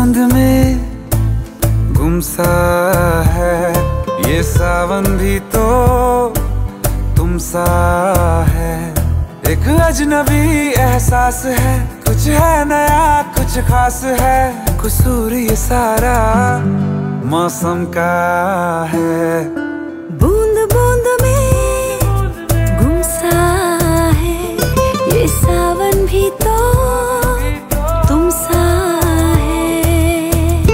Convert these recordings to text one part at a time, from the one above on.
बूंद में गुमसा है ये सावन भी तो तुम सा है। एक अजनबी एहसास है, कुछ है नया कुछ खास है। कसूर ये सारा मौसम का है। बूंद बूंद में गुमसा है ये सावन भी तो तुम सा है।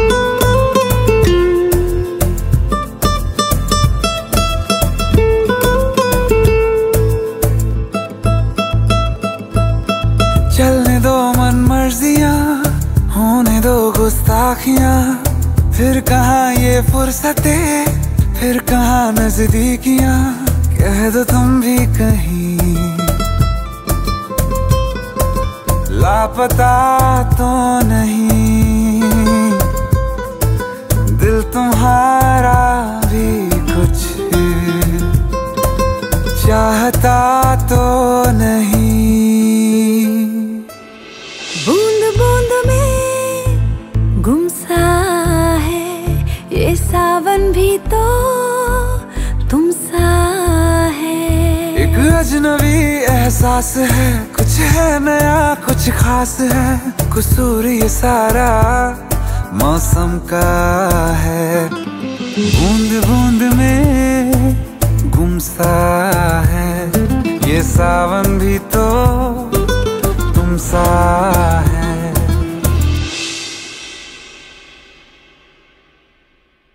चलने दो मन मर्जियां, होने दो गुस्ताखियां। फिर कहाँ ये फुर्सतें, फिर कहाँ नजदीकियां। कह दो तुम भी कहीं लापता तो नहीं। दिल तुम्हारा भी कुछ चाहता तो नहीं। बूंद बूंद में गुमसा है ये सावन भी तो तुम सा है। एक अजनबी एहसास है, कुछ है नया कुछ खास है। कसूर ये सारा मौसम का है। बूंद बूंद में गुमसा है ये सावन भी तो तुम सा